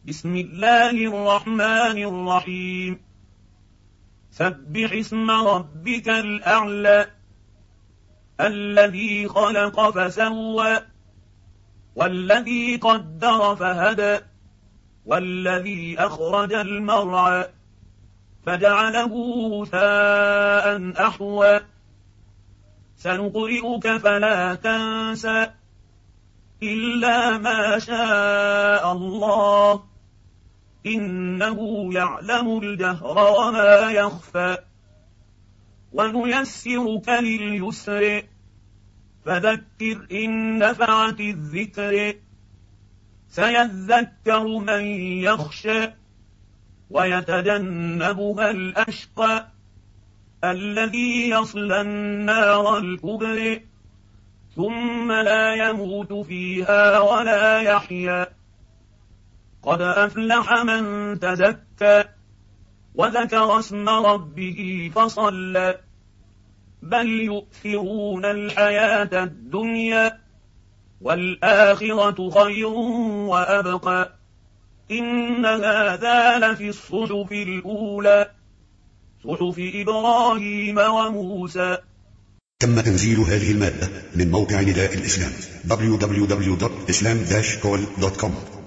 بسم الله الرحمن الرحيم سبح اسم ربك الأعلى الذي خلق فسوى والذي قدر فهدى والذي أخرج المرعى فجعله غثاء أحوى سنقرئك فلا تنسى إلا ما شاء الله إنه يعلم الجهر وما يخفى ونيسرك لليسر فذكر إن نفعت الذكر سيذكر من يخشى ويتجنبها الأشقى الذي يصلى النار الكبرى ثم لا يموت فيها ولا يحيا قد أفلح من تزكى وذكر اسم ربه فصلى بل يؤثرون الحياة الدنيا والآخرة خير وأبقى إن هذا لفي الصحف الأولى صحف إبراهيم وموسى. تم تنزيل هذه المادة من موقع نداء الإسلام www.islam-call.com